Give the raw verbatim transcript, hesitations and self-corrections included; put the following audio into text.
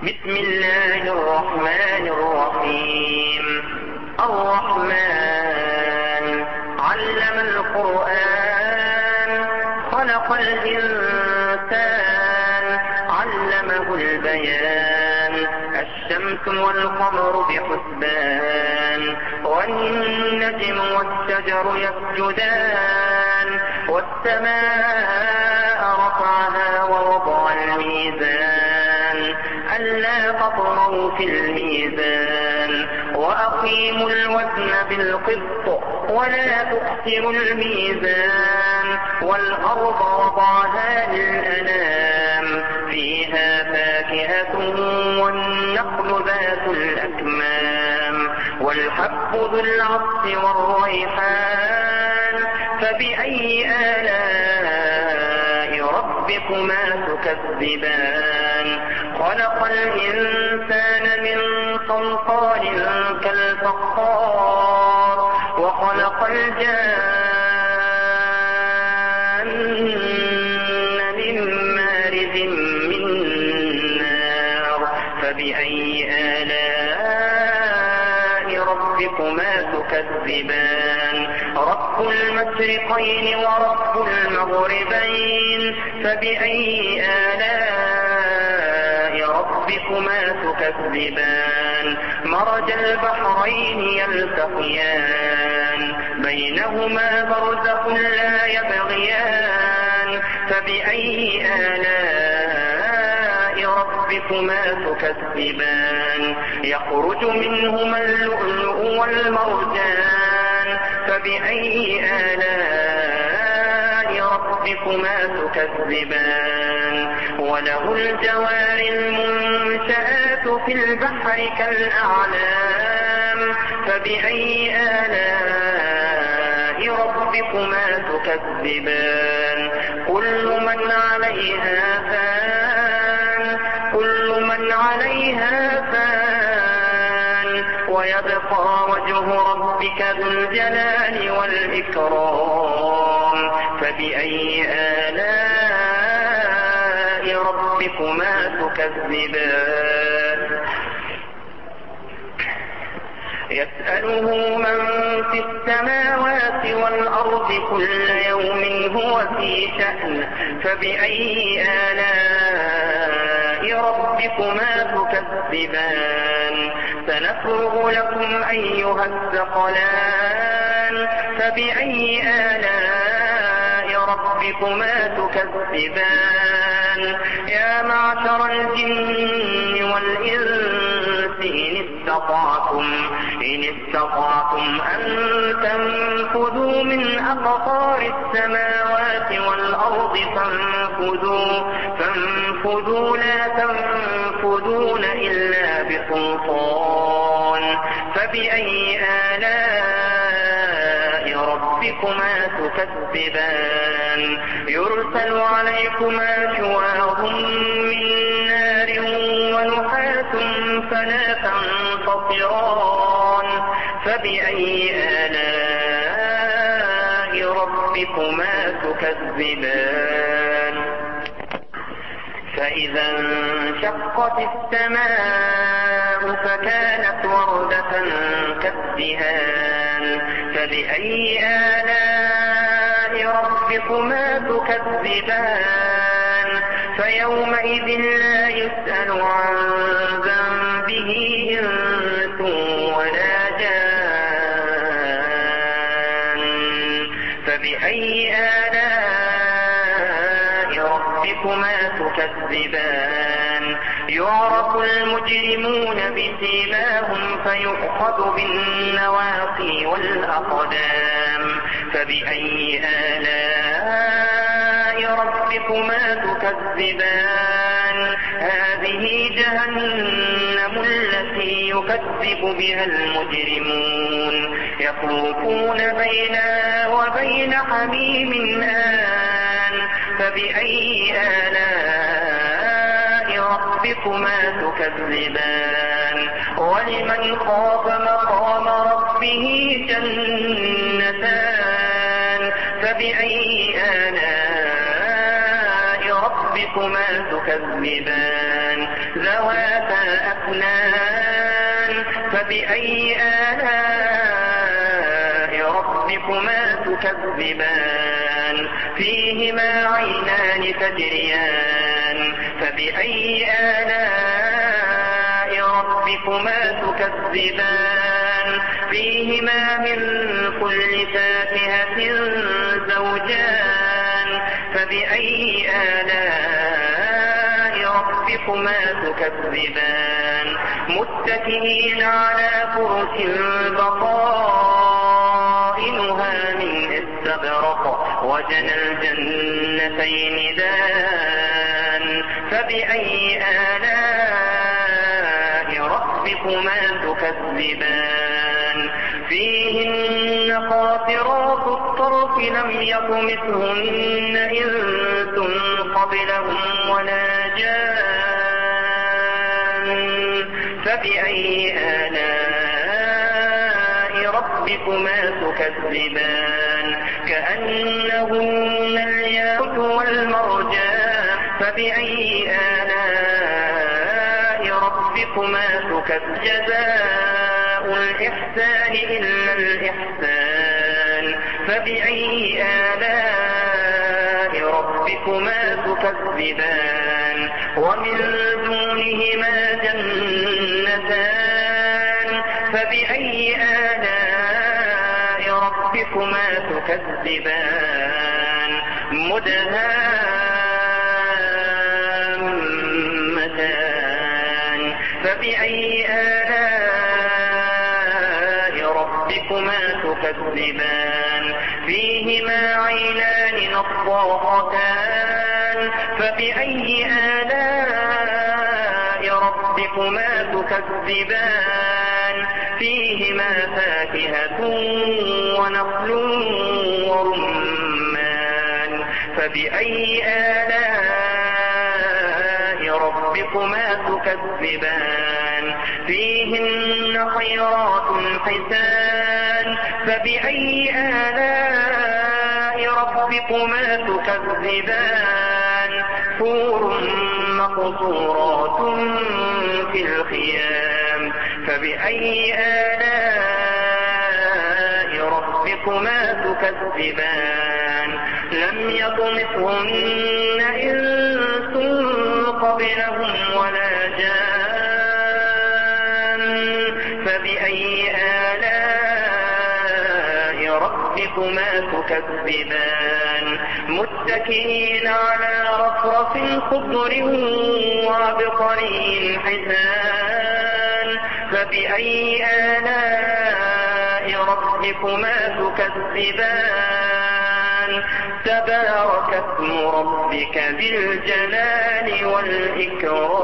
بسم الله الرحمن الرحيم. الرحمن علم القرآن خلق الإنسان علمه البيان. الشمس والقمر بحسبان والنجم والشجر يسجدان والسماء رفعها ووضع الميزان ألا تطغوا في الميزان وأقيموا الوزن بالقسط ولا تخسروا الميزان والأرض وضعها للأنام فيها فاكهة والنخل ذات الأكمام والحب ذو العصف والريحان فبأي آلاء ربكما تكذبان. خلق الإنسان من صلصال كالفخار وخلق الجان من مارج من نار فبأي آلاء ربكما تكذبان. رب المشرقين ورب المغربين فبأي آلاء ربكما تكذبان. مرج البحرين يلتقيان بينهما برزخ لا يبغيان فبأي آلاء ربكما تكذبان. يخرج منهما اللؤلؤ والمرجان فبأي آلاء ربكما تكذبان. وله الجوار المنشآت في البحر كالأعلام فبأي آلاء ربكما تكذبان. كل من عليها فان كل من عليها فان ويبقى وجه ربك ذو الجلال والإكرام فبأي آلاء ربكما تكذبان. يسأله من في السماوات والأرض كل يوم هو في شأن فبأي آلاء ربكما تكذبان. سنفرغ لكم أيها الثقلان فبأي آلاء ربكما تكذبان. يا معشر الجن والإنس إن استطعتم إن استطعتم أن تنفذوا من أقطار السماوات والأرض فانفذوا فانفذوا لا تنفذون إلا بسلطان فبأي آلاء ربكما تكذبان. يرسل عليكما شواظ من نار ونحاس فلا تنتصران فبأي آلاء ربكما تكذبان. فإذا انشقت السماء فكانت وردة كالدهان فبأي آلاء ربكما تكذبان. فيومئذ لا يسأل عن ذنبه إنس ولا جان فبأي آلاء ربكما تكذبان. يعرف المجرمون بسيماهم فيؤخذ بالنواصي والأقدام فبأي آلاء ربكما تكذبان. هذه جهنم التي يكذب بها المجرمون يطوفون بينها وبين حميم آن فبأي آلاء ربكما تكذبان. ولمن خاف مقام ربه جنتان فبأي آلاء ربكما تكذبان. ذواتا أفنان فبأي آلاء ربكما تكذبان فيهما عينان تجريان فبأي آلاء ربكما تكذبان فيهما من كل فاكهة زوجان فبأي آلاء ربكما تكذبان متكئين على فرش بطائنها من استبرق وجنى الجنتين دان فبأي آلاء ربكما تكذبان فيهن قاصرات الطرف لم يطمثهن إنس قبلهم ولا جان فبأي آلاء ربكما تكذبان كأنهن الياقوت والمرجان فبأي آلاء ربكما تكذبان جزاء الإحسان إلا الإحسان فبأي آلاء ربكما تكذبان ومن دونهما جنتان فبأي آلاء ربكما تكذبان مدهامتان فبأي آلاء ربكما تكذبان فيهما عينان نضاختان فبأي آلاء ربكما تكذبان فيهما فاكهة ونخل ورمان فبأي آلاء ربكما تكذبان فيهن خيرات حسان فبأي آلاء ربكما تكذبان حور مقصورات في الخيام فبأي آلاء ربكما تكذبان لم يطمثهن إنس قبلهم ولا جان فبأي آلاء ربكما تكذبان متكئين على رفرف خضر وعبقري حسان فبأي آلاء ربكما تكذبان تبارك اسم ربك ذي الجلال والإكرام